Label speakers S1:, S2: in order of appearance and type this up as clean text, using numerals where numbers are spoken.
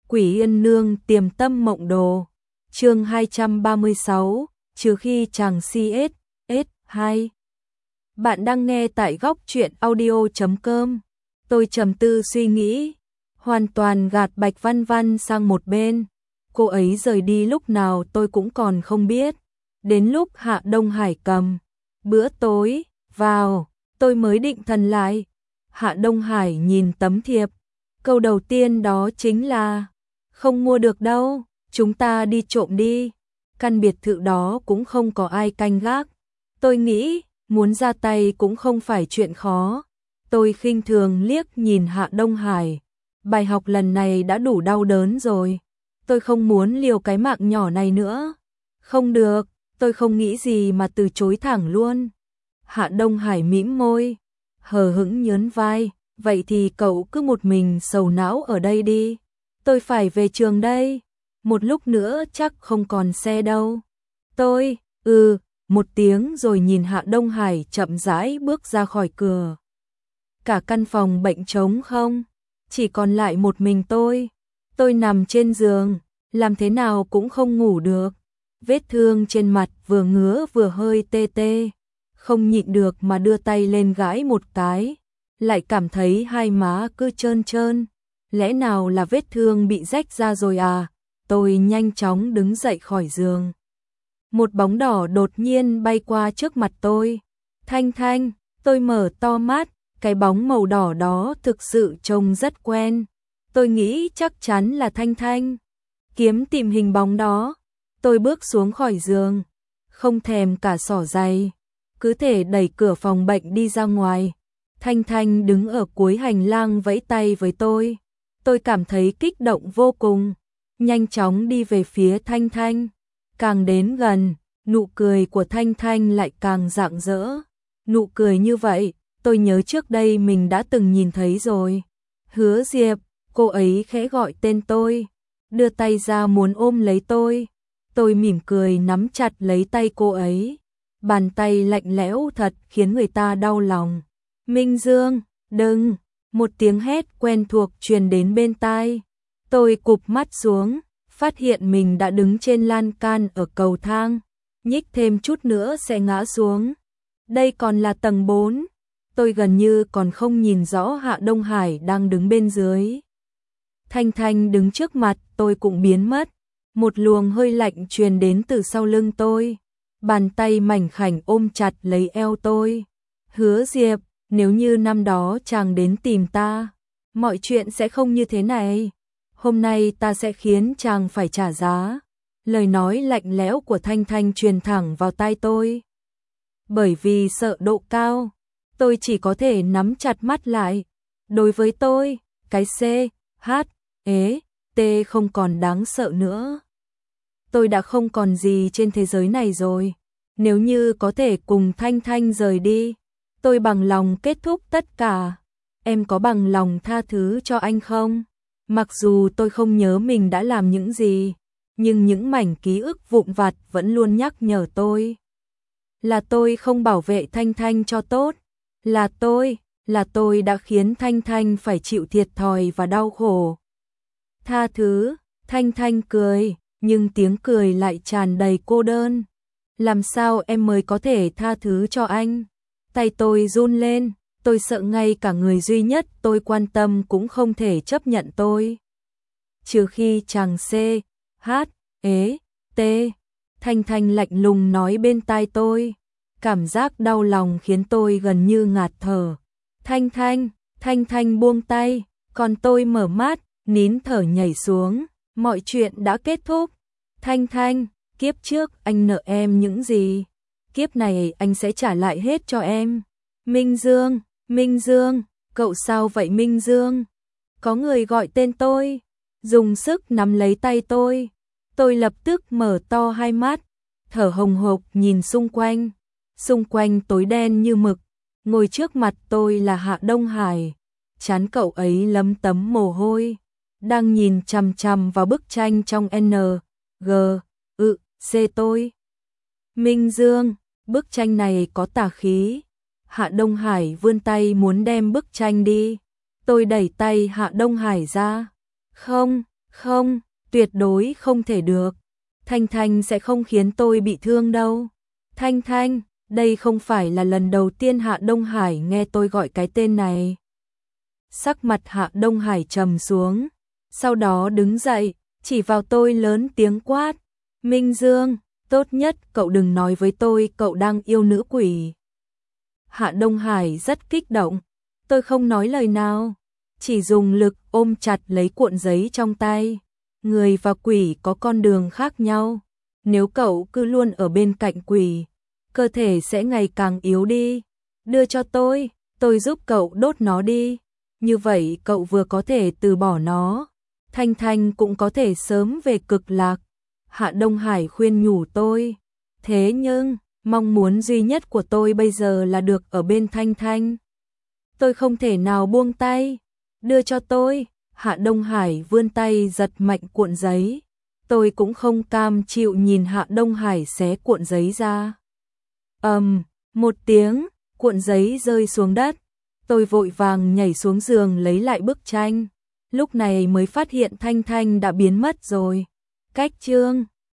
S1: Quỷ Yên Nương Tiềm Tâm Mộng Đồ. Chương 236, trừ khi chàng CS, S2. Bạn đang nghe tại góc truyện audio.com. Tôi trầm tư suy nghĩ, hoàn toàn gạt Bạch Văn Văn sang một bên. Cô ấy rời đi lúc nào tôi cũng còn không biết. Đến lúc Hạ Đông Hải cầm bữa tối vào, tôi mới định thần lại. Hạ Đông Hải nhìn tấm thiệp. Câu đầu tiên đó chính là: không mua được đâu, chúng ta đi trộm đi. Căn biệt thự đó cũng không có ai canh gác. Tôi nghĩ, muốn ra tay cũng không phải chuyện khó. Tôi khinh thường liếc nhìn Hạ Đông Hải. Bài học lần này đã đủ đau đớn rồi. Tôi không muốn liều cái mạng nhỏ này nữa. Không được, tôi không nghĩ gì mà từ chối thẳng luôn. Hạ Đông Hải mỉm môi, hờ hững nhớn vai. Vậy thì cậu cứ một mình sầu não ở đây đi. Tôi phải về trường đây. Một lúc nữa chắc không còn xe đâu. Tôi, một tiếng rồi nhìn Hạ Đông Hải chậm rãi bước ra khỏi cửa. Cả căn phòng bệnh trống không, chỉ còn lại một mình tôi. Tôi nằm trên giường, làm thế nào cũng không ngủ được. Vết thương trên mặt vừa ngứa vừa hơi tê tê. Không nhịn được mà đưa tay lên gãi một cái. Lại cảm thấy hai má cứ trơn trơn. Lẽ nào là vết thương bị rách ra rồi à? Tôi nhanh chóng đứng dậy khỏi giường. Một bóng đỏ đột nhiên bay qua trước mặt tôi. Thanh Thanh, tôi mở to mắt, cái bóng màu đỏ đó thực sự trông rất quen. Tôi nghĩ chắc chắn là Thanh Thanh. Kiếm tìm hình bóng đó. Tôi bước xuống khỏi giường, không thèm cả xỏ giày, cứ thể đẩy cửa phòng bệnh đi ra ngoài. Thanh Thanh đứng ở cuối hành lang vẫy tay với tôi. Tôi cảm thấy kích động vô cùng, nhanh chóng đi về phía Thanh Thanh. Càng đến gần, nụ cười của Thanh Thanh lại càng rạng rỡ. Nụ cười như vậy, tôi nhớ trước đây mình đã từng nhìn thấy rồi. Hứa Diệp, cô ấy khẽ gọi tên tôi, đưa tay ra muốn ôm lấy tôi. Tôi mỉm cười nắm chặt lấy tay cô ấy. Bàn tay lạnh lẽo thật khiến người ta đau lòng. Minh Dương, đừng! Một tiếng hét quen thuộc truyền đến bên tai. Tôi cụp mắt xuống, phát hiện mình đã đứng trên lan can ở cầu thang. Nhích thêm chút nữa sẽ ngã xuống. Đây còn là tầng 4. Tôi gần như còn không nhìn rõ Hạ Đông Hải đang đứng bên dưới. Thanh Thanh đứng trước mặt tôi cũng biến mất. Một luồng hơi lạnh truyền đến từ sau lưng tôi. Bàn tay mảnh khảnh ôm chặt lấy eo tôi. Hứa Diệp, nếu như năm đó chàng đến tìm ta, mọi chuyện sẽ không như thế này. Hôm nay ta sẽ khiến chàng phải trả giá. Lời nói lạnh lẽo của Thanh Thanh truyền thẳng vào tai tôi. Bởi vì sợ độ cao, tôi chỉ có thể nắm chặt mắt lại. Đối với tôi, cái C, H, E, T không còn đáng sợ nữa. Tôi đã không còn gì trên thế giới này rồi. Nếu như có thể cùng Thanh Thanh rời đi, tôi bằng lòng kết thúc tất cả. Em có bằng lòng tha thứ cho anh không? Mặc dù tôi không nhớ mình đã làm những gì, nhưng những mảnh ký ức vụn vặt vẫn luôn nhắc nhở tôi. Là tôi không bảo vệ Thanh Thanh cho tốt. Là tôi đã khiến Thanh Thanh phải chịu thiệt thòi và đau khổ. Tha thứ, Thanh Thanh cười, nhưng tiếng cười lại tràn đầy cô đơn. Làm sao em mới có thể tha thứ cho anh? Tay tôi run lên, tôi sợ ngay cả người duy nhất tôi quan tâm cũng không thể chấp nhận tôi. Trừ khi chàng C, H, E, T. Thanh Thanh lạnh lùng nói bên tai tôi. Cảm giác đau lòng khiến tôi gần như ngạt thở. Thanh Thanh buông tay, còn tôi mở mắt, nín thở nhảy xuống. Mọi chuyện đã kết thúc. Thanh Thanh, kiếp trước anh nợ em những gì? Kiếp này anh sẽ trả lại hết cho em. Minh Dương, cậu sao vậy Minh Dương? Có người gọi tên tôi, dùng sức nắm lấy tay tôi. Tôi lập tức mở to hai mắt, thở hồng hộc nhìn xung quanh. Xung quanh tối đen như mực, ngồi trước mặt tôi là Hạ Đông Hải. Trán cậu ấy lấm tấm mồ hôi, đang nhìn chằm chằm vào bức tranh trong N, G, C tôi. Minh Dương, bức tranh này có tà khí. Hạ Đông Hải vươn tay muốn đem bức tranh đi. Tôi đẩy tay Hạ Đông Hải ra. Không, tuyệt đối không thể được. Thanh Thanh sẽ không khiến tôi bị thương đâu. Thanh Thanh, đây không phải là lần đầu tiên Hạ Đông Hải nghe tôi gọi cái tên này. Sắc mặt Hạ Đông Hải trầm xuống, sau đó đứng dậy, chỉ vào tôi lớn tiếng quát. Minh Dương, tốt nhất cậu đừng nói với tôi cậu đang yêu nữ quỷ. Hạ Đông Hải rất kích động, tôi không nói lời nào, chỉ dùng lực ôm chặt lấy cuộn giấy trong tay. Người và quỷ có con đường khác nhau, nếu cậu cứ luôn ở bên cạnh quỷ, cơ thể sẽ ngày càng yếu đi. Đưa cho tôi giúp cậu đốt nó đi. Như vậy cậu vừa có thể từ bỏ nó, Thanh Thanh cũng có thể sớm về cực lạc. Hạ Đông Hải khuyên nhủ tôi. Thế nhưng, mong muốn duy nhất của tôi bây giờ là được ở bên Thanh Thanh. Tôi không thể nào buông tay. Đưa cho tôi. Hạ Đông Hải vươn tay giật mạnh cuộn giấy. Tôi cũng không cam chịu nhìn Hạ Đông Hải xé cuộn giấy ra. Một tiếng, cuộn giấy rơi xuống đất. Tôi vội vàng nhảy xuống giường lấy lại bức tranh. Lúc này mới phát hiện Thanh Thanh đã biến mất rồi. Cách chương